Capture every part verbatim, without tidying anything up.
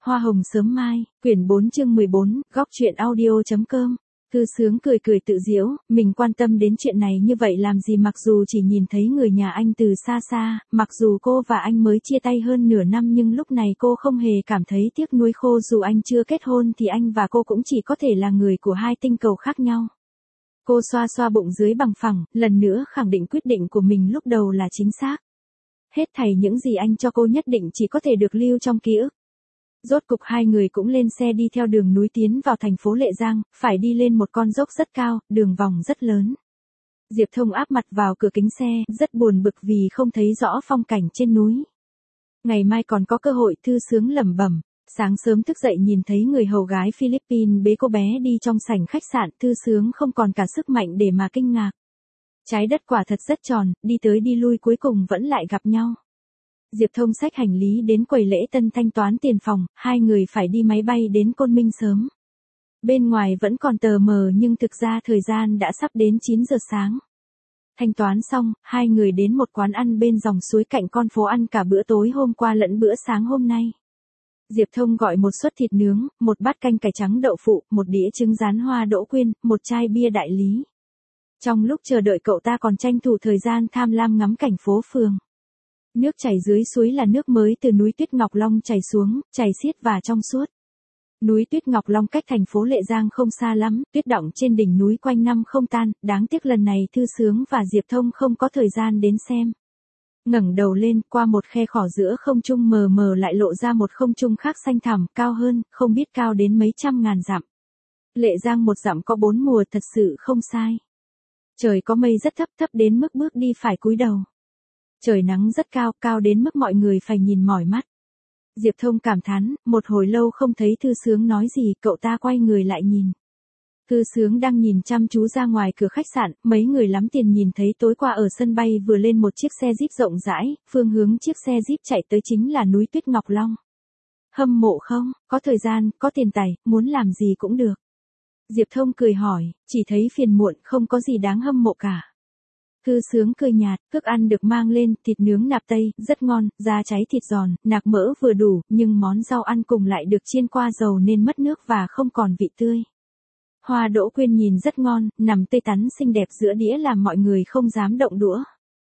Hoa hồng sớm mai, quyển bốn chương mười bốn, góc truyện audio.com. Thư Sướng cười cười tự giễu, mình quan tâm đến chuyện này như vậy làm gì, mặc dù chỉ nhìn thấy người nhà anh từ xa xa, mặc dù cô và anh mới chia tay hơn nửa năm nhưng lúc này cô không hề cảm thấy tiếc nuối khô, dù anh chưa kết hôn thì anh và cô cũng chỉ có thể là người của hai tinh cầu khác nhau. Cô xoa xoa bụng dưới bằng phẳng, lần nữa khẳng định quyết định của mình lúc đầu là chính xác. Hết thảy những gì anh cho cô nhất định chỉ có thể được lưu trong ký ức. Rốt cục hai người cũng lên xe đi theo đường núi tiến vào thành phố Lệ Giang, phải đi lên một con dốc rất cao, đường vòng rất lớn. Diệp Thông áp mặt vào cửa kính xe, rất buồn bực vì không thấy rõ phong cảnh trên núi. Ngày mai còn có cơ hội, Thư Sướng lẩm bẩm. Sáng sớm thức dậy nhìn thấy người hầu gái Philippines bế cô bé đi trong sảnh khách sạn, Thư Sướng không còn cả sức mạnh để mà kinh ngạc. Trái đất quả thật rất tròn, đi tới đi lui cuối cùng vẫn lại gặp nhau. Diệp Thông xách hành lý đến quầy lễ tân thanh toán tiền phòng, hai người phải đi máy bay đến Côn Minh sớm. Bên ngoài vẫn còn tờ mờ nhưng thực ra thời gian đã sắp đến chín giờ sáng. Thanh toán xong, hai người đến một quán ăn bên dòng suối cạnh con phố ăn cả bữa tối hôm qua lẫn bữa sáng hôm nay. Diệp Thông gọi một suất thịt nướng, một bát canh cải trắng đậu phụ, một đĩa trứng rán hoa đỗ quyên, một chai bia đại lý. Trong lúc chờ đợi cậu ta còn tranh thủ thời gian tham lam ngắm cảnh phố phường. Nước chảy dưới suối là nước mới từ núi Tuyết Ngọc Long chảy xuống, chảy xiết và trong suốt. Núi Tuyết Ngọc Long cách thành phố Lệ Giang không xa lắm, tuyết đọng trên đỉnh núi quanh năm không tan, đáng tiếc lần này Thư Sướng và Diệp Thông không có thời gian đến xem. Ngẩng đầu lên, qua một khe khỏ giữa không trung mờ mờ lại lộ ra một không trung khác xanh thẳm, cao hơn, không biết cao đến mấy trăm ngàn dặm. Lệ Giang một dặm có bốn mùa, thật sự không sai. Trời có mây rất thấp, thấp đến mức bước đi phải cúi đầu. Trời nắng rất cao, cao đến mức mọi người phải nhìn mỏi mắt. Diệp Thông cảm thán, một hồi lâu không thấy Thư Sướng nói gì, cậu ta quay người lại nhìn. Thư Sướng đang nhìn chăm chú ra ngoài cửa khách sạn, mấy người lắm tiền nhìn thấy tối qua ở sân bay vừa lên một chiếc xe Jeep rộng rãi, phương hướng chiếc xe Jeep chạy tới chính là núi Tuyết Ngọc Long. Hâm mộ không, có thời gian, có tiền tài, muốn làm gì cũng được. Diệp Thông cười hỏi, chỉ thấy phiền muộn, không có gì đáng hâm mộ cả. Thư Sướng cười nhạt, thức ăn được mang lên, thịt nướng nạp tây, rất ngon, da cháy thịt giòn, nạc mỡ vừa đủ, nhưng món rau ăn cùng lại được chiên qua dầu nên mất nước và không còn vị tươi. Hoa đỗ quyên nhìn rất ngon, nằm tươi tắn xinh đẹp giữa đĩa làm mọi người không dám động đũa.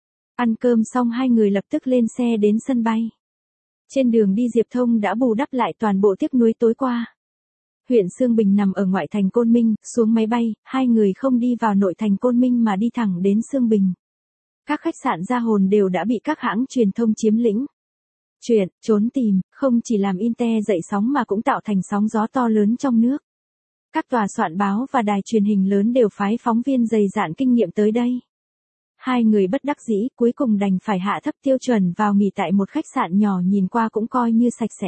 Ăn cơm xong hai người lập tức lên xe đến sân bay. Trên đường đi Diệp Thông đã bù đắp lại toàn bộ tiếc nuối tối qua. Huyện Xương Bình nằm ở ngoại thành Côn Minh, xuống máy bay, hai người không đi vào nội thành Côn Minh mà đi thẳng đến Xương Bình. Các khách sạn ra hồn đều đã bị các hãng truyền thông chiếm lĩnh. Chuyện, trốn tìm, không chỉ làm Inte dậy sóng mà cũng tạo thành sóng gió to lớn trong nước. Các tòa soạn báo và đài truyền hình lớn đều phái phóng viên dày dạn kinh nghiệm tới đây. Hai người bất đắc dĩ, cuối cùng đành phải hạ thấp tiêu chuẩn vào nghỉ tại một khách sạn nhỏ nhìn qua cũng coi như sạch sẽ.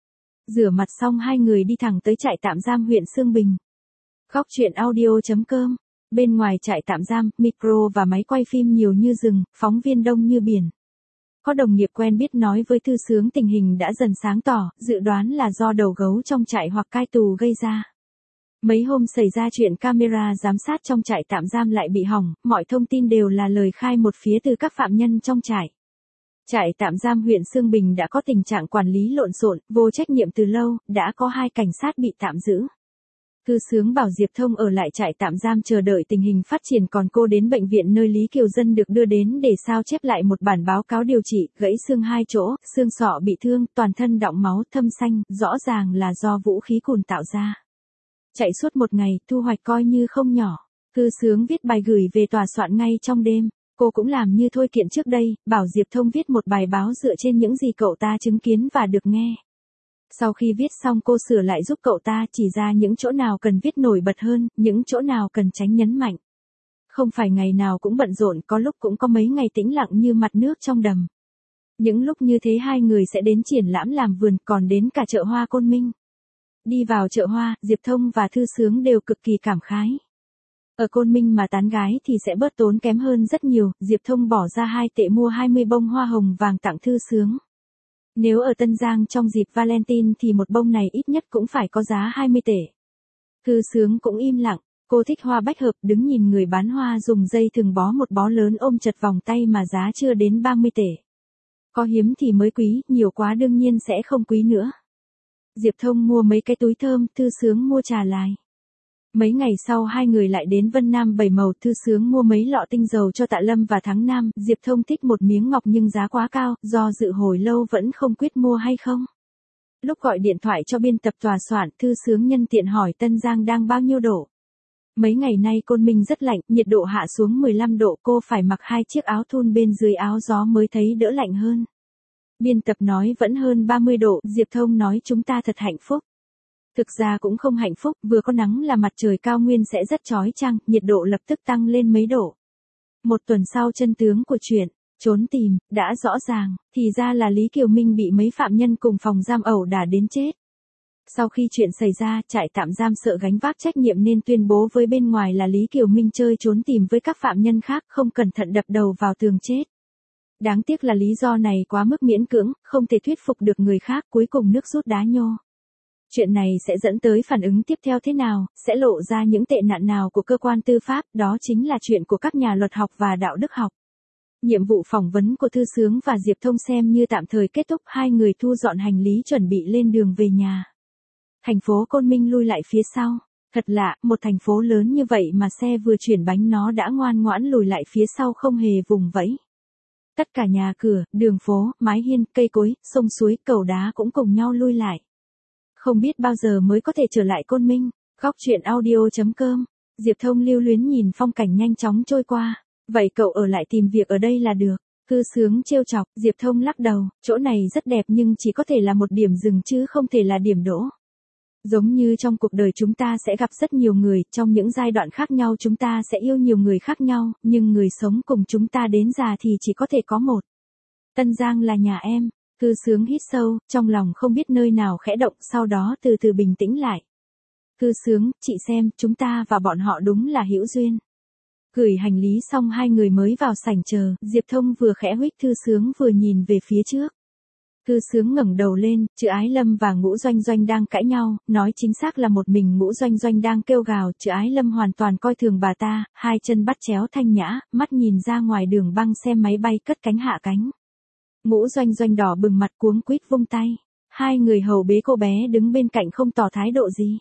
Rửa mặt xong hai người đi thẳng tới trại tạm giam huyện Xương Bình. Góc truyện audio.com. Bên ngoài trại tạm giam, micro và máy quay phim nhiều như rừng, phóng viên đông như biển. Có đồng nghiệp quen biết nói với Thư Sướng tình hình đã dần sáng tỏ, dự đoán là do đầu gấu trong trại hoặc cai tù gây ra. Mấy hôm xảy ra chuyện camera giám sát trong trại tạm giam lại bị hỏng, mọi thông tin đều là lời khai một phía từ các phạm nhân trong trại. Trại tạm giam huyện Xương Bình đã có tình trạng quản lý lộn xộn, vô trách nhiệm từ lâu, đã có hai cảnh sát bị tạm giữ. Thư Sướng bảo Diệp Thông ở lại trại tạm giam chờ đợi tình hình phát triển, còn cô đến bệnh viện nơi Lý Kiều Dân được đưa đến để sao chép lại một bản báo cáo điều trị, gãy xương hai chỗ, xương sọ bị thương, toàn thân đọng máu thâm xanh, rõ ràng là do vũ khí cùn tạo ra. Chạy suốt một ngày, thu hoạch coi như không nhỏ. Thư Sướng viết bài gửi về tòa soạn ngay trong đêm. Cô cũng làm như thôi kiện trước đây, bảo Diệp Thông viết một bài báo dựa trên những gì cậu ta chứng kiến và được nghe. Sau khi viết xong cô sửa lại giúp cậu ta, chỉ ra những chỗ nào cần viết nổi bật hơn, những chỗ nào cần tránh nhấn mạnh. Không phải ngày nào cũng bận rộn, có lúc cũng có mấy ngày tĩnh lặng như mặt nước trong đầm. Những lúc như thế hai người sẽ đến triển lãm làm vườn, còn đến cả chợ hoa Côn Minh. Đi vào chợ hoa, Diệp Thông và Thư Sướng đều cực kỳ cảm khái. Ở Côn Minh mà tán gái thì sẽ bớt tốn kém hơn rất nhiều, Diệp Thông bỏ ra hai tệ mua hai mươi bông hoa hồng vàng tặng Thư Sướng. Nếu ở Tân Giang trong dịp Valentine thì một bông này ít nhất cũng phải có giá hai mươi tệ. Thư Sướng cũng im lặng, cô thích hoa bách hợp, đứng nhìn người bán hoa dùng dây thừng bó một bó lớn ôm chật vòng tay mà giá chưa đến ba mươi tệ. Có hiếm thì mới quý, nhiều quá đương nhiên sẽ không quý nữa. Diệp Thông mua mấy cái túi thơm, Thư Sướng mua trà lại. Mấy ngày sau hai người lại đến Vân Nam Bảy Màu, Thư Sướng mua mấy lọ tinh dầu cho Tạ Lâm và Thắng Nam, Diệp Thông thích một miếng ngọc nhưng giá quá cao, do dự hồi lâu vẫn không quyết mua hay không. Lúc gọi điện thoại cho biên tập tòa soạn, Thư Sướng nhân tiện hỏi Tân Giang đang bao nhiêu độ. Mấy ngày nay Côn Minh rất lạnh, nhiệt độ hạ xuống mười lăm độ, cô phải mặc hai chiếc áo thun bên dưới áo gió mới thấy đỡ lạnh hơn. Biên tập nói vẫn hơn ba mươi độ, Diệp Thông nói chúng ta thật hạnh phúc. Thực ra cũng không hạnh phúc, vừa có nắng là mặt trời cao nguyên sẽ rất chói chang, nhiệt độ lập tức tăng lên mấy độ. Một tuần sau chân tướng của chuyện, trốn tìm, đã rõ ràng, thì ra là Lý Kiều Minh bị mấy phạm nhân cùng phòng giam ẩu đả đến chết. Sau khi chuyện xảy ra, trại tạm giam sợ gánh vác trách nhiệm nên tuyên bố với bên ngoài là Lý Kiều Minh chơi trốn tìm với các phạm nhân khác, không cẩn thận đập đầu vào tường chết. Đáng tiếc là lý do này quá mức miễn cưỡng, không thể thuyết phục được người khác, cuối cùng nước rút đá nhô. Chuyện này sẽ dẫn tới phản ứng tiếp theo thế nào, sẽ lộ ra những tệ nạn nào của cơ quan tư pháp, đó chính là chuyện của các nhà luật học và đạo đức học. Nhiệm vụ phỏng vấn của Thư Sướng và Diệp Thông xem như tạm thời kết thúc, hai người thu dọn hành lý chuẩn bị lên đường về nhà. Thành phố Côn Minh lui lại phía sau. Thật lạ, một thành phố lớn như vậy mà xe vừa chuyển bánh nó đã ngoan ngoãn lùi lại phía sau không hề vùng vẫy. Tất cả nhà cửa, đường phố, mái hiên, cây cối, sông suối, cầu đá cũng cùng nhau lui lại. Không biết bao giờ mới có thể trở lại Côn Minh. Góc truyện audio chấm com. Diệp Thông lưu luyến nhìn phong cảnh nhanh chóng trôi qua. Vậy cậu ở lại tìm việc ở đây là được. Thư Sướng trêu chọc, Diệp Thông lắc đầu, chỗ này rất đẹp nhưng chỉ có thể là một điểm dừng chứ không thể là điểm đỗ. Giống như trong cuộc đời chúng ta sẽ gặp rất nhiều người, trong những giai đoạn khác nhau chúng ta sẽ yêu nhiều người khác nhau, nhưng người sống cùng chúng ta đến già thì chỉ có thể có một. Tân Giang là nhà em. Thư Sướng hít sâu, trong lòng không biết nơi nào khẽ động, sau đó từ từ bình tĩnh lại. Thư Sướng, chị xem, chúng ta và bọn họ đúng là hữu duyên. Gửi hành lý xong hai người mới vào sảnh chờ, Diệp Thông vừa khẽ huých Thư Sướng vừa nhìn về phía trước. Thư Sướng ngẩng đầu lên, Trừ Ái Lâm và Ngũ Doanh Doanh đang cãi nhau, nói chính xác là một mình Ngũ Doanh Doanh đang kêu gào, Trừ Ái Lâm hoàn toàn coi thường bà ta, hai chân bắt chéo thanh nhã, mắt nhìn ra ngoài đường băng xem máy bay cất cánh hạ cánh. Ngũ Doanh Doanh đỏ bừng mặt cuống quýt vung tay, hai người hầu bế cô bé đứng bên cạnh không tỏ thái độ gì.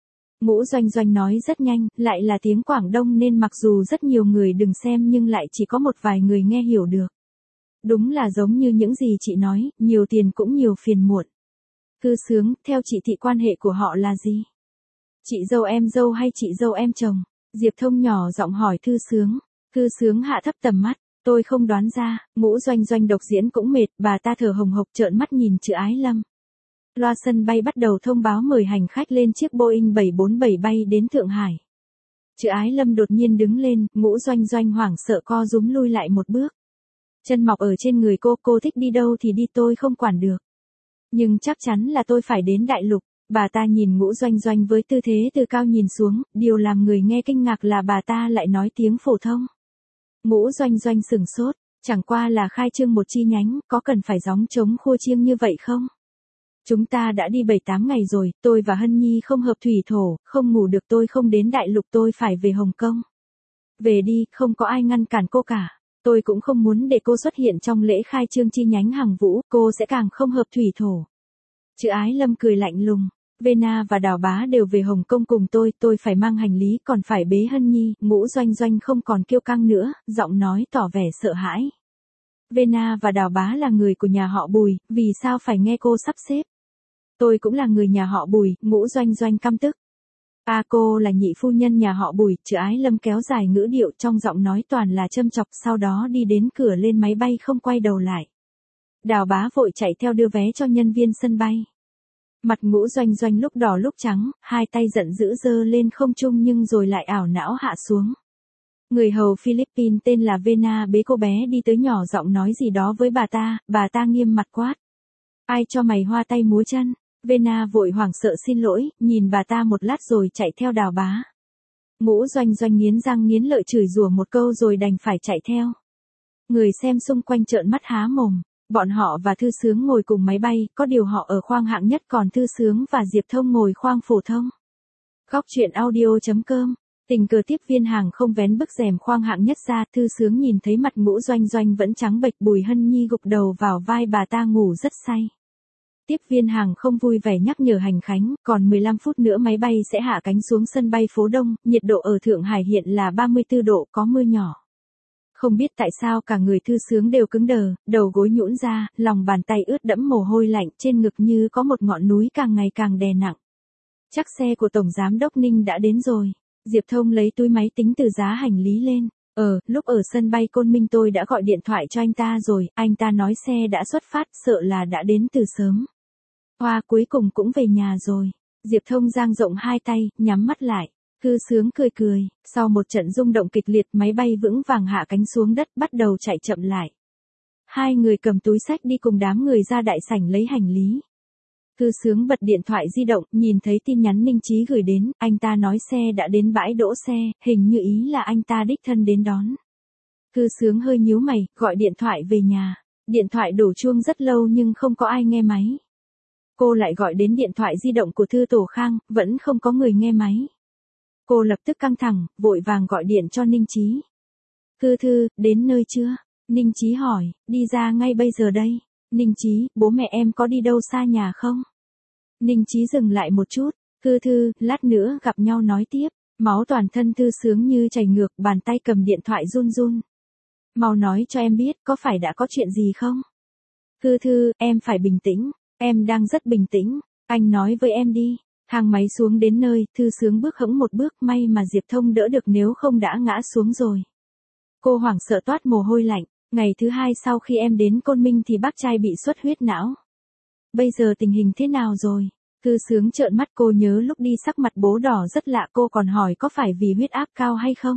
Ngũ Doanh Doanh nói rất nhanh, lại là tiếng Quảng Đông nên mặc dù rất nhiều người đừng xem nhưng lại chỉ có một vài người nghe hiểu được. Đúng là giống như những gì chị nói, nhiều tiền cũng nhiều phiền muộn. Thư Sướng, theo chị thị quan hệ của họ là gì? Chị dâu em dâu hay chị dâu em chồng? Diệp Thông nhỏ giọng hỏi Thư Sướng. Thư Sướng hạ thấp tầm mắt, tôi không đoán ra. Ngũ Doanh Doanh độc diễn cũng mệt, bà ta thở hồng hộc trợn mắt nhìn Trừ Ái Lâm. Loa sân bay bắt đầu thông báo mời hành khách lên chiếc Boeing bảy bốn bảy bay đến Thượng Hải. Trừ Ái Lâm đột nhiên đứng lên, Ngũ Doanh Doanh hoảng sợ co rúm lui lại một bước. Chân mọc ở trên người cô, cô thích đi đâu thì đi, tôi không quản được. Nhưng chắc chắn là tôi phải đến đại lục. Bà ta nhìn Ngũ Doanh Doanh với tư thế từ cao nhìn xuống, điều làm người nghe kinh ngạc là bà ta lại nói tiếng phổ thông. Ngũ Doanh Doanh sửng sốt, chẳng qua là khai trương một chi nhánh, có cần phải gióng trống khua chiêng như vậy không? Chúng ta đã đi bảy tám ngày rồi, tôi và Hân Nhi không hợp thủy thổ, không ngủ được, tôi không đến đại lục, tôi phải về Hồng Kông. Về đi, không có ai ngăn cản cô cả. Tôi cũng không muốn để cô xuất hiện trong lễ khai trương chi nhánh Hàng Vũ, cô sẽ càng không hợp thủy thổ. Trừ Ái Lâm cười lạnh lùng. Vena và Đào Bá đều về Hồng Kông cùng tôi, tôi phải mang hành lý, còn phải bế Hân Nhi. Ngũ Doanh Doanh không còn kiêu căng nữa, giọng nói tỏ vẻ sợ hãi. Vena và Đào Bá là người của nhà họ Bùi, vì sao phải nghe cô sắp xếp? Tôi cũng là người nhà họ Bùi, Ngũ Doanh Doanh căm tức. À, cô là nhị phu nhân nhà họ Bùi. Trừ Ái Lâm kéo dài ngữ điệu, trong giọng nói toàn là châm chọc, sau đó đi đến cửa lên máy bay không quay đầu lại. Đào Bá vội chạy theo đưa vé cho nhân viên sân bay. Mặt Ngũ Doanh Doanh lúc đỏ lúc trắng, hai tay giận dữ giơ lên không trung nhưng rồi lại ảo não hạ xuống. Người hầu Philippines tên là Vena bế cô bé đi tới, nhỏ giọng nói gì đó với bà ta, bà ta nghiêm mặt quát. Ai cho mày hoa tay múa chân? Vena vội hoảng sợ xin lỗi, nhìn bà ta một lát rồi chạy theo Đào Bá. Ngũ Doanh Doanh nghiến răng nghiến lợi chửi rủa một câu rồi đành phải chạy theo. Người xem xung quanh trợn mắt há mồm. Bọn họ và Thư Sướng ngồi cùng máy bay, có điều họ ở khoang hạng nhất còn Thư Sướng và Diệp Thông ngồi khoang phổ thông. Góc truyện audio chấm com. Tình cờ tiếp viên hàng không vén bức rèm khoang hạng nhất ra, Thư Sướng nhìn thấy mặt Ngũ Doanh Doanh vẫn trắng bệch, Bùi Hân Nhi gục đầu vào vai bà ta ngủ rất say. Tiếp viên hàng không vui vẻ nhắc nhở hành khánh, còn mười lăm phút nữa máy bay sẽ hạ cánh xuống sân bay phố Đông, nhiệt độ ở Thượng Hải hiện là ba mươi tư độ, có mưa nhỏ. Không biết tại sao cả người Thư Sướng đều cứng đờ, đầu gối nhũn ra, lòng bàn tay ướt đẫm mồ hôi lạnh, trên ngực như có một ngọn núi càng ngày càng đè nặng. Chắc xe của Tổng Giám đốc Ninh đã đến rồi. Diệp Thông lấy túi máy tính từ giá hành lý lên. Ờ, lúc ở sân bay Côn Minh tôi đã gọi điện thoại cho anh ta rồi, anh ta nói xe đã xuất phát, sợ là đã đến từ sớm. Hoa cuối cùng cũng về nhà rồi. Diệp Thông dang rộng hai tay, nhắm mắt lại. Thư Sướng cười cười, sau một trận rung động kịch liệt máy bay vững vàng hạ cánh xuống đất bắt đầu chạy chậm lại. Hai người cầm túi xách đi cùng đám người ra đại sảnh lấy hành lý. Thư Sướng bật điện thoại di động, nhìn thấy tin nhắn Ninh Chí gửi đến, anh ta nói xe đã đến bãi đỗ xe, hình như ý là anh ta đích thân đến đón. Thư Sướng hơi nhíu mày, gọi điện thoại về nhà. Điện thoại đổ chuông rất lâu nhưng không có ai nghe máy. Cô lại gọi đến điện thoại di động của Thư Tổ Khang, vẫn không có người nghe máy. Cô lập tức căng thẳng, vội vàng gọi điện cho Ninh Chí. Thư Thư, đến nơi chưa? Ninh Chí hỏi, đi ra ngay bây giờ đây. Ninh Chí, bố mẹ em có đi đâu xa nhà không? Ninh Chí dừng lại một chút. Thư Thư, lát nữa gặp nhau nói tiếp. Máu toàn thân Thư Sướng như chảy ngược, bàn tay cầm điện thoại run run. Mau nói cho em biết, có phải đã có chuyện gì không? Thư Thư, em phải bình tĩnh. Em đang rất bình tĩnh. Anh nói với em đi. Thang máy xuống đến nơi, Thư Sướng bước hẫng một bước, may mà Diệp Thông đỡ được nếu không đã ngã xuống rồi. Cô hoảng sợ toát mồ hôi lạnh. Ngày thứ hai sau khi em đến Côn Minh thì bác trai bị xuất huyết não. Bây giờ tình hình thế nào rồi? Thư Sướng trợn mắt, cô nhớ lúc đi sắc mặt bố đỏ rất lạ, cô còn hỏi có phải vì huyết áp cao hay không?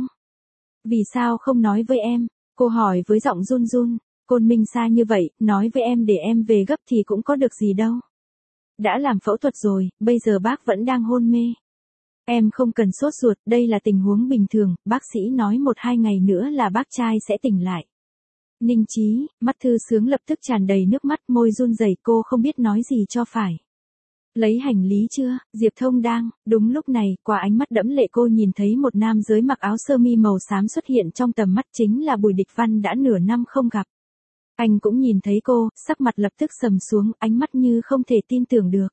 Vì sao không nói với em? Cô hỏi với giọng run run. Côn Minh xa như vậy, nói với em để em về gấp thì cũng có được gì đâu. Đã làm phẫu thuật rồi, bây giờ bác vẫn đang hôn mê. Em không cần sốt ruột, đây là tình huống bình thường, bác sĩ nói một hai ngày nữa là bác trai sẽ tỉnh lại. Ninh Chí, mắt Thư Sướng lập tức tràn đầy nước mắt, môi run rẩy, cô không biết nói gì cho phải. Lấy hành lý chưa? Diệp Thông đang, đúng lúc này, qua ánh mắt đẫm lệ cô nhìn thấy một nam giới mặc áo sơ mi màu xám xuất hiện trong tầm mắt, chính là Bùi Địch Văn đã nửa năm không gặp. Anh cũng nhìn thấy cô, sắc mặt lập tức sầm xuống, ánh mắt như không thể tin tưởng được.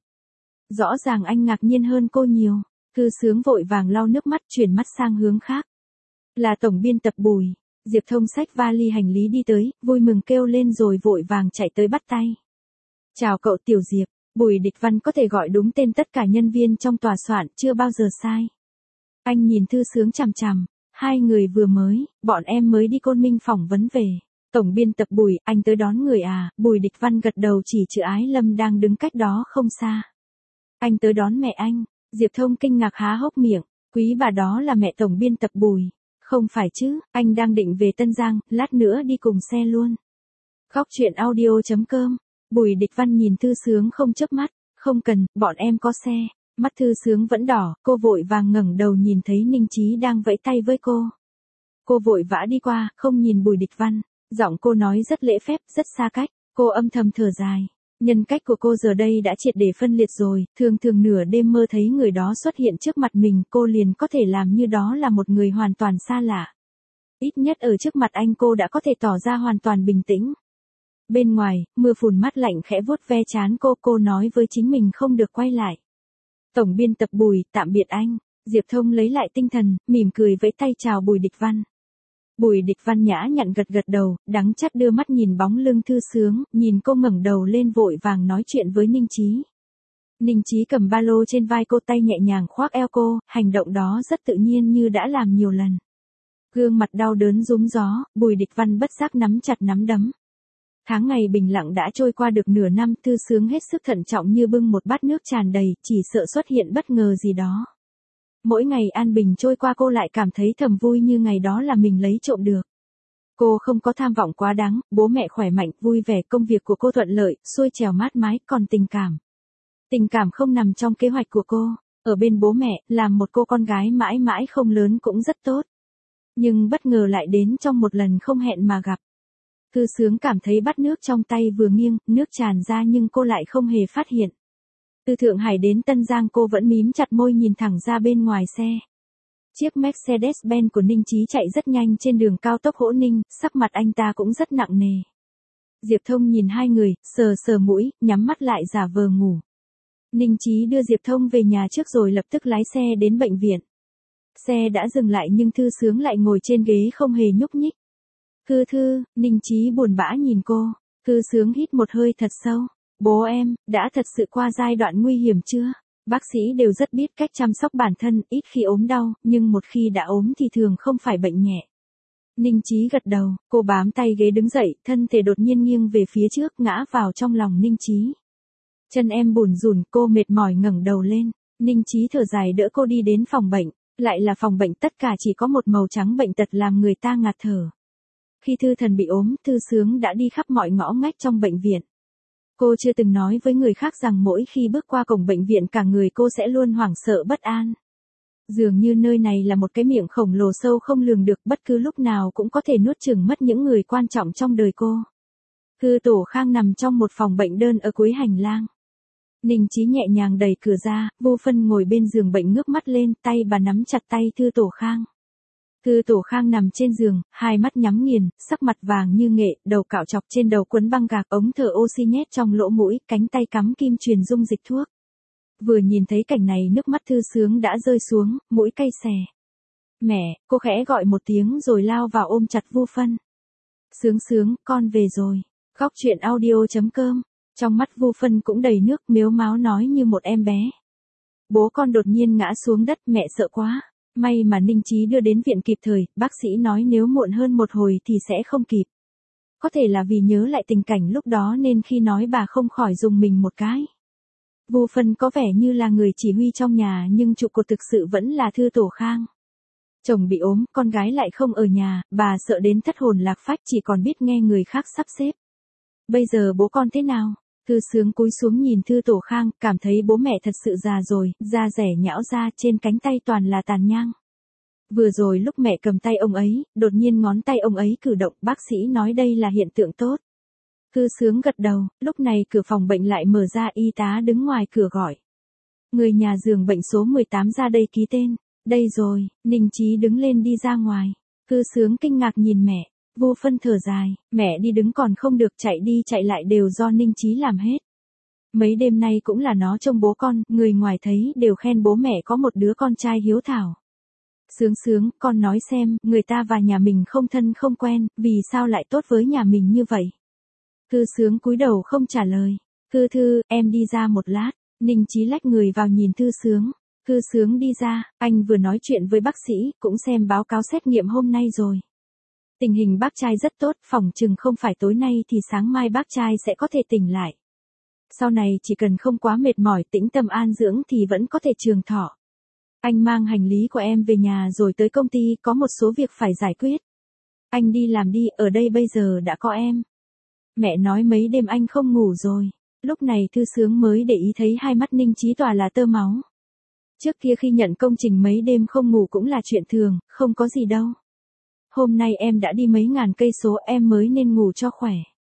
Rõ ràng anh ngạc nhiên hơn cô nhiều. Thư Sướng vội vàng lau nước mắt, chuyển mắt sang hướng khác. Là tổng biên tập Bùi. Diệp Thông xách vali hành lý đi tới, vui mừng kêu lên rồi vội vàng chạy tới bắt tay. Chào cậu Tiểu Diệp. Bùi Địch Văn có thể gọi đúng tên tất cả nhân viên trong tòa soạn, chưa bao giờ sai. Anh nhìn Thư Sướng chằm chằm. Hai người vừa mới, bọn em mới đi Côn Minh phỏng vấn về. Tổng biên tập Bùi, anh tới đón người à? Bùi Địch Văn gật đầu chỉ chữ Ái Lâm đang đứng cách đó không xa. Anh tới đón mẹ anh. Diệp Thông kinh ngạc há hốc miệng. Quý bà đó là mẹ tổng biên tập Bùi. Không phải chứ, anh đang định về Tân Giang, lát nữa đi cùng xe luôn. Góc truyện audio chấm com. Bùi Địch Văn nhìn Thư Sướng không chớp mắt. Không cần, bọn em có xe. Mắt Thư Sướng vẫn đỏ, cô vội vàng ngẩng đầu nhìn thấy Ninh Chí đang vẫy tay với cô. Cô vội vã đi qua, không nhìn Bùi Địch Văn. Giọng cô nói rất lễ phép, rất xa cách. Cô âm thầm thở dài. Nhân cách của cô giờ đây đã triệt để phân liệt rồi, thường thường nửa đêm mơ thấy người đó xuất hiện trước mặt mình, cô liền có thể làm như đó là một người hoàn toàn xa lạ. Ít nhất ở trước mặt anh cô đã có thể tỏ ra hoàn toàn bình tĩnh. Bên ngoài, mưa phùn mát lạnh khẽ vuốt ve trán cô, cô nói với chính mình không được quay lại. Tổng biên tập Bùi, tạm biệt anh. Diệp Thông lấy lại tinh thần, mỉm cười vẫy tay chào Bùi Địch Văn. Bùi Địch Văn nhã nhặn gật gật đầu, đắng chát đưa mắt nhìn bóng lưng Thư Sướng, nhìn cô ngẩng đầu lên vội vàng nói chuyện với Ninh Chí. Ninh Chí cầm ba lô trên vai cô, tay nhẹ nhàng khoác eo cô, hành động đó rất tự nhiên như đã làm nhiều lần. Gương mặt đau đớn rúm gió, Bùi Địch Văn bất giác nắm chặt nắm đấm. Tháng ngày bình lặng đã trôi qua được nửa năm, Thư Sướng hết sức thận trọng như bưng một bát nước tràn đầy, chỉ sợ xuất hiện bất ngờ gì đó. Mỗi ngày an bình trôi qua cô lại cảm thấy thầm vui như ngày đó là mình lấy trộm được. Cô không có tham vọng quá đáng, bố mẹ khỏe mạnh, vui vẻ, công việc của cô thuận lợi, xuôi trèo mát mái, còn tình cảm. Tình cảm không nằm trong kế hoạch của cô, ở bên bố mẹ, làm một cô con gái mãi mãi không lớn cũng rất tốt. Nhưng bất ngờ lại đến trong một lần không hẹn mà gặp. Thư Sướng cảm thấy bát nước trong tay vừa nghiêng, nước tràn ra nhưng cô lại không hề phát hiện. Từ Thượng Hải đến Tân Giang cô vẫn mím chặt môi nhìn thẳng ra bên ngoài xe. Chiếc Mercedes-Benz của Ninh Chí chạy rất nhanh trên đường cao tốc Hỗ Ninh, sắc mặt anh ta cũng rất nặng nề. Diệp Thông nhìn hai người, sờ sờ mũi, nhắm mắt lại giả vờ ngủ. Ninh Chí đưa Diệp Thông về nhà trước rồi lập tức lái xe đến bệnh viện. Xe đã dừng lại nhưng Thư Sướng lại ngồi trên ghế không hề nhúc nhích. Thư Thư, Ninh Chí buồn bã nhìn cô. Thư Sướng hít một hơi thật sâu. Bố em, đã thật sự qua giai đoạn nguy hiểm chưa? Bác sĩ đều rất biết cách chăm sóc bản thân, ít khi ốm đau, nhưng một khi đã ốm thì thường không phải bệnh nhẹ. Ninh Chí gật đầu, cô bám tay ghế đứng dậy, thân thể đột nhiên nghiêng về phía trước, ngã vào trong lòng Ninh Chí. Chân em bủn rủn, cô mệt mỏi ngẩng đầu lên. Ninh Chí thở dài đỡ cô đi đến phòng bệnh, lại là phòng bệnh, tất cả chỉ có một màu trắng bệnh tật làm người ta ngạt thở. Khi Thư Thần bị ốm, Thư Sướng đã đi khắp mọi ngõ ngách trong bệnh viện. Cô chưa từng nói với người khác rằng mỗi khi bước qua cổng bệnh viện cả người cô sẽ luôn hoảng sợ bất an. Dường như nơi này là một cái miệng khổng lồ sâu không lường được, bất cứ lúc nào cũng có thể nuốt chửng mất những người quan trọng trong đời cô. Thư Tổ Khang nằm trong một phòng bệnh đơn ở cuối hành lang. Ninh Chí nhẹ nhàng đẩy cửa ra, Vô Phân ngồi bên giường bệnh ngước mắt lên, tay bà nắm chặt tay Thư Tổ Khang. Thư Tổ Khang nằm trên giường, hai mắt nhắm nghiền, sắc mặt vàng như nghệ, đầu cạo chọc, trên đầu quấn băng gạc, ống thở oxy nhét trong lỗ mũi, cánh tay cắm kim truyền dung dịch thuốc. Vừa nhìn thấy cảnh này nước mắt Thư Sướng đã rơi xuống, mũi cay xè. Mẹ, cô khẽ gọi một tiếng rồi lao vào ôm chặt Vô Phân. Sướng Sướng, con về rồi. Góc truyện audio chấm com. Trong mắt Vô Phân cũng đầy nước, mếu máo nói như một em bé. Bố con đột nhiên ngã xuống đất, mẹ sợ quá. May mà Ninh Chí đưa đến viện kịp thời, bác sĩ nói nếu muộn hơn một hồi thì sẽ không kịp. Có thể là vì nhớ lại tình cảnh lúc đó nên khi nói bà không khỏi dùng mình một cái. Vô Phân có vẻ như là người chỉ huy trong nhà nhưng trụ cột thực sự vẫn là Thư Tổ Khang. Chồng bị ốm, con gái lại không ở nhà, bà sợ đến thất hồn lạc phách chỉ còn biết nghe người khác sắp xếp. Bây giờ bố con thế nào? Thư Sướng cúi xuống nhìn Thư Tổ Khang, cảm thấy bố mẹ thật sự già rồi, da rẻ nhão ra, trên cánh tay toàn là tàn nhang. Vừa rồi lúc mẹ cầm tay ông ấy, đột nhiên ngón tay ông ấy cử động, bác sĩ nói đây là hiện tượng tốt. Thư Sướng gật đầu, lúc này cửa phòng bệnh lại mở ra, y tá đứng ngoài cửa gọi. Người nhà giường bệnh số mười tám ra đây ký tên. Đây rồi, Ninh Chí đứng lên đi ra ngoài. Thư Sướng kinh ngạc nhìn mẹ. Vô Phân thở dài, mẹ đi đứng còn không được, chạy đi chạy lại đều do Ninh Chí làm hết. Mấy đêm nay cũng là nó trông bố con, người ngoài thấy đều khen bố mẹ có một đứa con trai hiếu thảo. Sướng Sướng, con nói xem, người ta và nhà mình không thân không quen, vì sao lại tốt với nhà mình như vậy? Thư Sướng cúi đầu không trả lời. Thư Thư, em đi ra một lát. Ninh Chí lách người vào nhìn Thư Sướng. Thư Sướng đi ra, anh vừa nói chuyện với bác sĩ, cũng xem báo cáo xét nghiệm hôm nay rồi. Tình hình bác trai rất tốt, phỏng chừng không phải tối nay thì sáng mai bác trai sẽ có thể tỉnh lại. Sau này chỉ cần không quá mệt mỏi, tĩnh tâm an dưỡng thì vẫn có thể trường thọ. Anh mang hành lý của em về nhà rồi tới công ty, có một số việc phải giải quyết. Anh đi làm đi, ở đây bây giờ đã có em. Mẹ nói mấy đêm anh không ngủ rồi. Lúc này Thư Sướng mới để ý thấy hai mắt Ninh Chí tỏa là tơ máu. Trước kia khi nhận công trình mấy đêm không ngủ cũng là chuyện thường, không có gì đâu. Hôm nay em đã đi mấy ngàn cây số, em mới nên ngủ cho khỏe.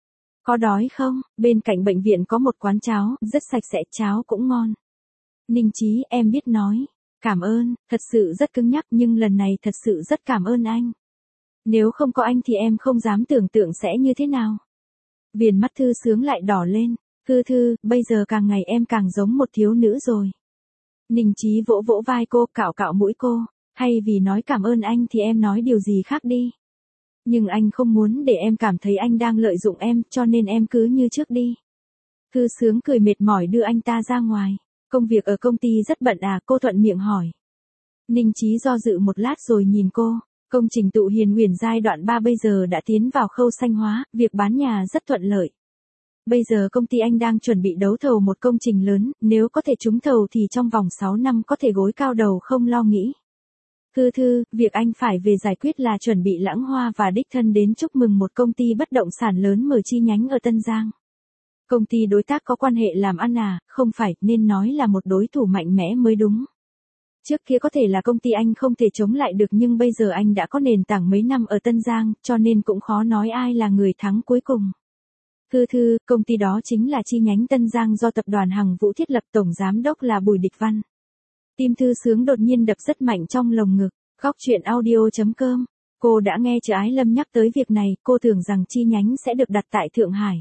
Có đói không? Bên cạnh bệnh viện có một quán cháo, rất sạch sẽ, cháo cũng ngon. Ninh Chí, em biết nói. Cảm ơn, thật sự rất cứng nhắc nhưng lần này thật sự rất cảm ơn anh. Nếu không có anh thì em không dám tưởng tượng sẽ như thế nào. Viền mắt Thư Sướng lại đỏ lên. Thư Thư, bây giờ càng ngày em càng giống một thiếu nữ rồi. Ninh Chí vỗ vỗ vai cô, cạo cạo mũi cô. Hay vì nói cảm ơn anh thì em nói điều gì khác đi. Nhưng anh không muốn để em cảm thấy anh đang lợi dụng em, cho nên em cứ như trước đi. Thư Sướng cười mệt mỏi đưa anh ta ra ngoài. Công việc ở công ty rất bận à, cô thuận miệng hỏi. Ninh Chí do dự một lát rồi nhìn cô. Công trình Tụ Hiền Uyển giai đoạn ba bây giờ đã tiến vào khâu xanh hóa, việc bán nhà rất thuận lợi. Bây giờ công ty anh đang chuẩn bị đấu thầu một công trình lớn, nếu có thể trúng thầu thì trong vòng sáu năm có thể gối cao đầu không lo nghĩ. Thư Thư, việc anh phải về giải quyết là chuẩn bị lãng hoa và đích thân đến chúc mừng một công ty bất động sản lớn mở chi nhánh ở Tân Giang. Công ty đối tác có quan hệ làm ăn à, không phải, nên nói là một đối thủ mạnh mẽ mới đúng. Trước kia có thể là công ty anh không thể chống lại được nhưng bây giờ anh đã có nền tảng mấy năm ở Tân Giang, cho nên cũng khó nói ai là người thắng cuối cùng. Thư Thư, công ty đó chính là chi nhánh Tân Giang do tập đoàn Hằng Vũ thiết lập, tổng giám đốc là Bùi Địch Văn. Tim Thư Sướng đột nhiên đập rất mạnh trong lồng ngực. Góc truyện audio chấm com Cô đã nghe Trừ Ái Lâm nhắc tới việc này, cô tưởng rằng chi nhánh sẽ được đặt tại Thượng Hải.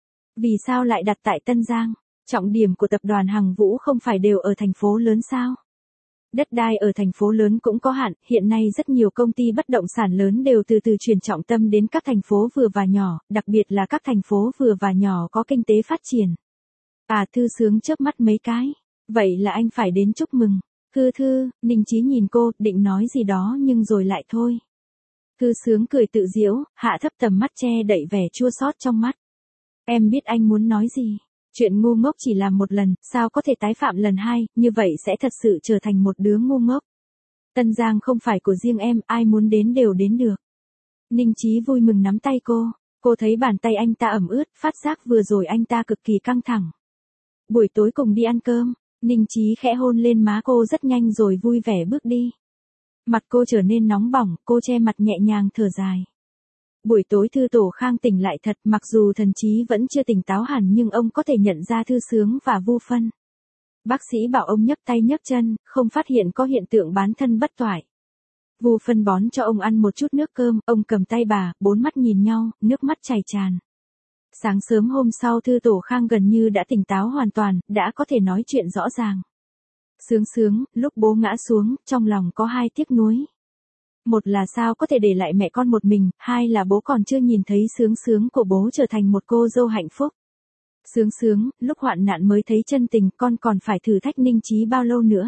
Vì sao lại đặt tại Tân Giang? Trọng điểm của tập đoàn Hằng Vũ không phải đều ở thành phố lớn sao? Đất đai ở thành phố lớn cũng có hạn, hiện nay rất nhiều công ty bất động sản lớn đều từ từ chuyển trọng tâm đến các thành phố vừa và nhỏ, đặc biệt là các thành phố vừa và nhỏ có kinh tế phát triển. À, Thư Sướng chớp mắt mấy cái. Vậy là anh phải đến chúc mừng. Thư Thư, Ninh Chí nhìn cô, định nói gì đó nhưng rồi lại thôi. Thư Sướng cười tự giễu, hạ thấp tầm mắt che đậy vẻ chua xót trong mắt. Em biết anh muốn nói gì. Chuyện ngu ngốc chỉ làm một lần, sao có thể tái phạm lần hai, như vậy sẽ thật sự trở thành một đứa ngu ngốc. Tân Giang không phải của riêng em, ai muốn đến đều đến được. Ninh Chí vui mừng nắm tay cô, cô thấy bàn tay anh ta ẩm ướt, phát giác vừa rồi anh ta cực kỳ căng thẳng. Buổi tối cùng đi ăn cơm, Ninh Chí khẽ hôn lên má cô rất nhanh rồi vui vẻ bước đi. Mặt cô trở nên nóng bỏng, cô che mặt nhẹ nhàng thở dài. Buổi tối Thư Tổ Khang tỉnh lại thật, mặc dù thần trí vẫn chưa tỉnh táo hẳn nhưng ông có thể nhận ra Thư Sướng và Vu Phân. Bác sĩ bảo ông nhấc tay nhấc chân, không phát hiện có hiện tượng bán thân bất toại. Vu Phân bón cho ông ăn một chút nước cơm, ông cầm tay bà, bốn mắt nhìn nhau, nước mắt chảy tràn. Sáng sớm hôm sau Thư Tổ Khang gần như đã tỉnh táo hoàn toàn, đã có thể nói chuyện rõ ràng. Sướng Sướng, lúc bố ngã xuống, trong lòng có hai tiếc nuối. Một là sao có thể để lại mẹ con một mình, hai là bố còn chưa nhìn thấy Sướng Sướng của bố trở thành một cô dâu hạnh phúc. Sướng Sướng, lúc hoạn nạn mới thấy chân tình, con còn phải thử thách Ninh Chí bao lâu nữa.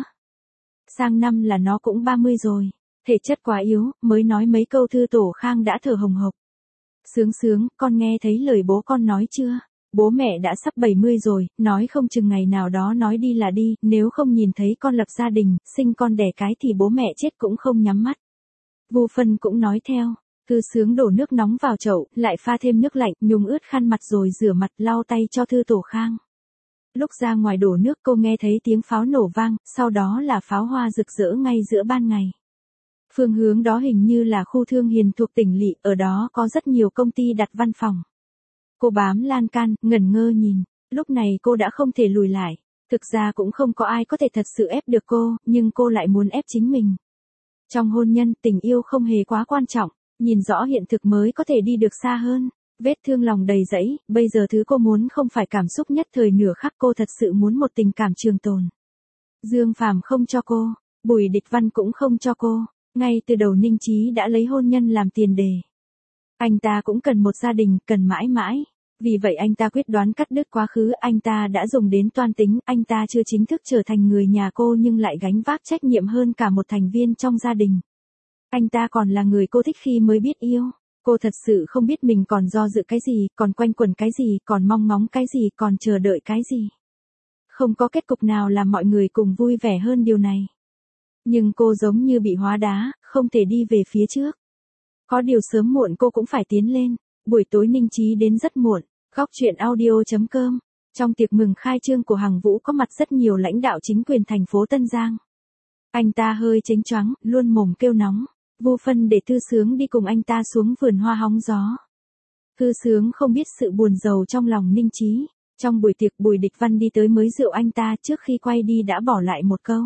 Sang năm là nó cũng ba mươi rồi, thể chất quá yếu, mới nói mấy câu Thư Tổ Khang đã thở hồng hộc. Sướng Sướng, con nghe thấy lời bố con nói chưa? Bố mẹ đã sắp bảy mươi rồi, nói không chừng ngày nào đó nói đi là đi, nếu không nhìn thấy con lập gia đình, sinh con đẻ cái thì bố mẹ chết cũng không nhắm mắt. Vu Phân cũng nói theo. Thư Sướng đổ nước nóng vào chậu, lại pha thêm nước lạnh, nhúng ướt khăn mặt rồi rửa mặt, lau tay cho Thư Tổ Khang. Lúc ra ngoài đổ nước cô nghe thấy tiếng pháo nổ vang, sau đó là pháo hoa rực rỡ ngay giữa ban ngày. Phương hướng đó hình như là khu Thương Hiền thuộc tỉnh Lỵ, ở đó có rất nhiều công ty đặt văn phòng. Cô bám lan can, ngẩn ngơ nhìn, lúc này cô đã không thể lùi lại. Thực ra cũng không có ai có thể thật sự ép được cô, nhưng cô lại muốn ép chính mình. Trong hôn nhân, tình yêu không hề quá quan trọng, nhìn rõ hiện thực mới có thể đi được xa hơn. Vết thương lòng đầy rẫy, bây giờ thứ cô muốn không phải cảm xúc nhất thời nửa khắc, cô thật sự muốn một tình cảm trường tồn. Dương Phàm không cho cô, Bùi Địch Văn cũng không cho cô, ngay từ đầu Ninh Chí đã lấy hôn nhân làm tiền đề. Anh ta cũng cần một gia đình, cần mãi mãi. Vì vậy anh ta quyết đoán cắt đứt quá khứ, anh ta đã dùng đến toan tính, anh ta chưa chính thức trở thành người nhà cô nhưng lại gánh vác trách nhiệm hơn cả một thành viên trong gia đình. Anh ta còn là người cô thích khi mới biết yêu. Cô thật sự không biết mình còn do dự cái gì, còn quanh quẩn cái gì, còn mong ngóng cái gì, còn chờ đợi cái gì. Không có kết cục nào làm mọi người cùng vui vẻ hơn điều này. Nhưng cô giống như bị hóa đá, không thể đi về phía trước. Có điều sớm muộn cô cũng phải tiến lên. Buổi tối Ninh Chí đến rất muộn. Góc chuyện audio chấm com. Trong tiệc mừng khai trương của Hằng Vũ có mặt rất nhiều lãnh đạo chính quyền thành phố Tân Giang. Anh ta hơi chếnh choáng, luôn mồm kêu nóng. Vu Phân để Thư Sướng đi cùng anh ta xuống vườn hoa hóng gió. Thư Sướng không biết sự buồn rầu trong lòng Ninh Chí. Trong buổi tiệc Bùi Địch Văn đi tới mới rượu anh ta, trước khi quay đi đã bỏ lại một câu.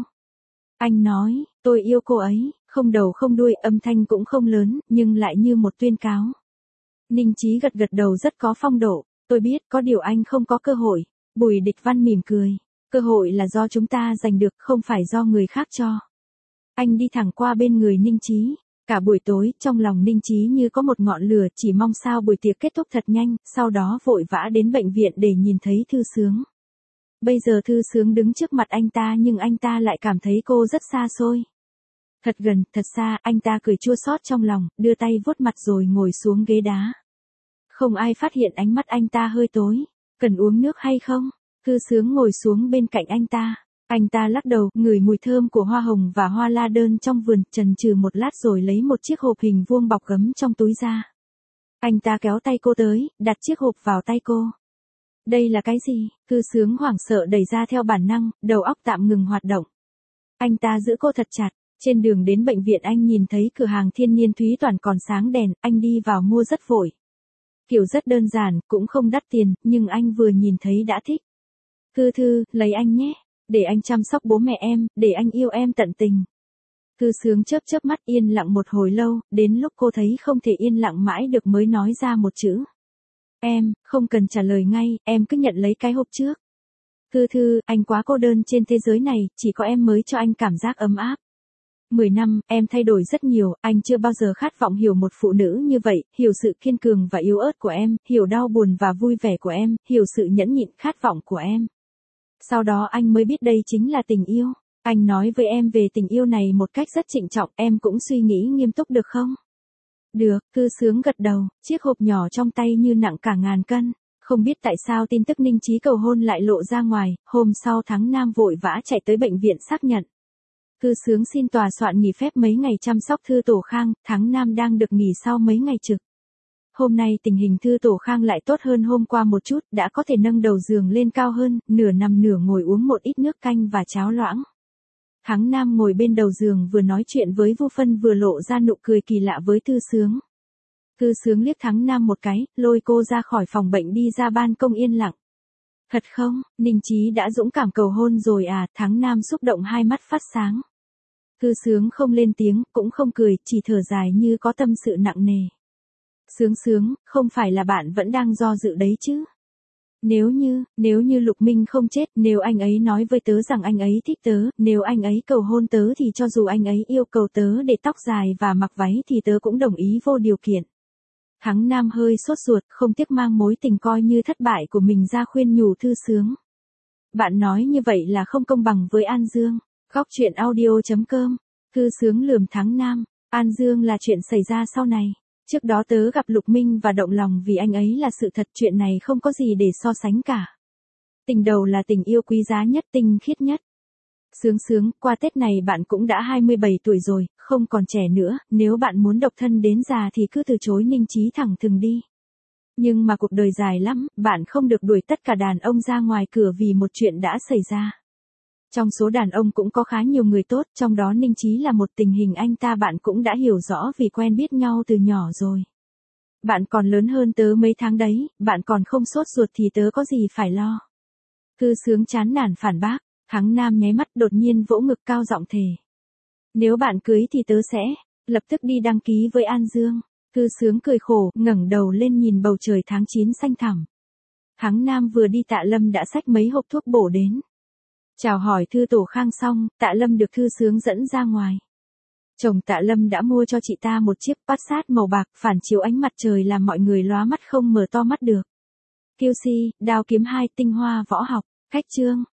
Anh nói, tôi yêu cô ấy, không đầu không đuôi, âm thanh cũng không lớn, nhưng lại như một tuyên cáo. Ninh Chí gật gật đầu rất có phong độ, tôi biết có điều anh không có cơ hội. Bùi Địch Văn mỉm cười, cơ hội là do chúng ta giành được, không phải do người khác cho. Anh đi thẳng qua bên người Ninh Chí. Cả buổi tối, trong lòng Ninh Chí như có một ngọn lửa, chỉ mong sao buổi tiệc kết thúc thật nhanh, sau đó vội vã đến bệnh viện để nhìn thấy Thư Sướng. Bây giờ Thư Sướng đứng trước mặt anh ta nhưng anh ta lại cảm thấy cô rất xa xôi. Thật gần, thật xa, anh ta cười chua xót trong lòng, đưa tay vuốt mặt rồi ngồi xuống ghế đá. Không ai phát hiện ánh mắt anh ta hơi tối. Cần uống nước hay không? Thư Sướng ngồi xuống bên cạnh anh ta. Anh ta lắc đầu, ngửi mùi thơm của hoa hồng và hoa la đơn trong vườn, chần chừ một lát rồi lấy một chiếc hộp hình vuông bọc gấm trong túi ra. Anh ta kéo tay cô tới, đặt chiếc hộp vào tay cô. Đây là cái gì? Thư Sướng hoảng sợ đẩy ra theo bản năng, đầu óc tạm ngừng hoạt động. Anh ta giữ cô thật chặt. Trên đường đến bệnh viện anh nhìn thấy cửa hàng Thiên Niên Thúy Toàn còn sáng đèn, anh đi vào mua rất vội. Kiểu rất đơn giản, cũng không đắt tiền, nhưng anh vừa nhìn thấy đã thích. Thư Thư, lấy anh nhé. Để anh chăm sóc bố mẹ em, để anh yêu em tận tình. Thư Sướng chớp chớp mắt yên lặng một hồi lâu, đến lúc cô thấy không thể yên lặng mãi được mới nói ra một chữ. Em, không cần trả lời ngay, em cứ nhận lấy cái hộp trước. Thư Thư, anh quá cô đơn trên thế giới này, chỉ có em mới cho anh cảm giác ấm áp. Mười năm, em thay đổi rất nhiều, anh chưa bao giờ khát vọng hiểu một phụ nữ như vậy, hiểu sự kiên cường và yếu ớt của em, hiểu đau buồn và vui vẻ của em, hiểu sự nhẫn nhịn khát vọng của em. Sau đó anh mới biết đây chính là tình yêu. Anh nói với em về tình yêu này một cách rất trịnh trọng, em cũng suy nghĩ nghiêm túc được không? Được, Thư Sướng gật đầu, chiếc hộp nhỏ trong tay như nặng cả ngàn cân. Không biết tại sao tin tức Ninh Chí cầu hôn lại lộ ra ngoài, hôm sau Thắng Nam vội vã chạy tới bệnh viện xác nhận. Thư Sướng xin tòa soạn nghỉ phép mấy ngày chăm sóc Thư Tổ Khang, Thắng Nam đang được nghỉ sau mấy ngày trực. Hôm nay tình hình Thư Tổ Khang lại tốt hơn hôm qua một chút, đã có thể nâng đầu giường lên cao hơn, nửa nằm nửa ngồi uống một ít nước canh và cháo loãng. Thắng Nam ngồi bên đầu giường vừa nói chuyện với Vu Phân vừa lộ ra nụ cười kỳ lạ với Thư Sướng. Thư Sướng liếc Thắng Nam một cái, lôi cô ra khỏi phòng bệnh đi ra ban công yên lặng. Thật không, Ninh Chí đã dũng cảm cầu hôn rồi à? Thắng Nam xúc động hai mắt phát sáng. Thư Sướng không lên tiếng, cũng không cười, chỉ thở dài như có tâm sự nặng nề. Sướng Sướng, không phải là bạn vẫn đang do dự đấy chứ? Nếu như, nếu như Lục Minh không chết, nếu anh ấy nói với tớ rằng anh ấy thích tớ, nếu anh ấy cầu hôn tớ thì cho dù anh ấy yêu cầu tớ để tóc dài và mặc váy thì tớ cũng đồng ý vô điều kiện. Thắng Nam hơi sốt ruột, không tiếc mang mối tình coi như thất bại của mình ra khuyên nhủ Thư Sướng. Bạn nói như vậy là không công bằng với An Dương. Góc truyện audio chấm com. Thư Sướng lườm Thắng Nam. An Dương là chuyện xảy ra sau này. Trước đó tớ gặp Lục Minh và động lòng vì anh ấy là sự thật, chuyện này không có gì để so sánh cả. Tình đầu là tình yêu quý giá nhất, tinh khiết nhất. Sướng Sướng, qua Tết này bạn cũng đã hai mươi bảy tuổi rồi, không còn trẻ nữa, nếu bạn muốn độc thân đến già thì cứ từ chối Ninh Chí thẳng thừng đi. Nhưng mà cuộc đời dài lắm, bạn không được đuổi tất cả đàn ông ra ngoài cửa vì một chuyện đã xảy ra. Trong số đàn ông cũng có khá nhiều người tốt, trong đó Ninh Chí là một, tình hình anh ta bạn cũng đã hiểu rõ vì quen biết nhau từ nhỏ rồi. Bạn còn lớn hơn tớ mấy tháng đấy, bạn còn không sốt ruột thì tớ có gì phải lo. Thư Sướng chán nản phản bác. Thắng Nam nháy mắt đột nhiên vỗ ngực cao giọng thề. Nếu bạn cưới thì tớ sẽ lập tức đi đăng ký với An Dương. Thư Sướng cười khổ, ngẩng đầu lên nhìn bầu trời tháng chín xanh thẳm. Thắng Nam vừa đi Tạ Lâm đã xách mấy hộp thuốc bổ đến. Chào hỏi Thư Tổ Khang xong, Tạ Lâm được Thư Sướng dẫn ra ngoài. Chồng Tạ Lâm đã mua cho chị ta một chiếc Passat màu bạc phản chiếu ánh mặt trời làm mọi người lóa mắt không mở to mắt được. quy xê, đao kiếm hai tinh hoa võ học, khách chương.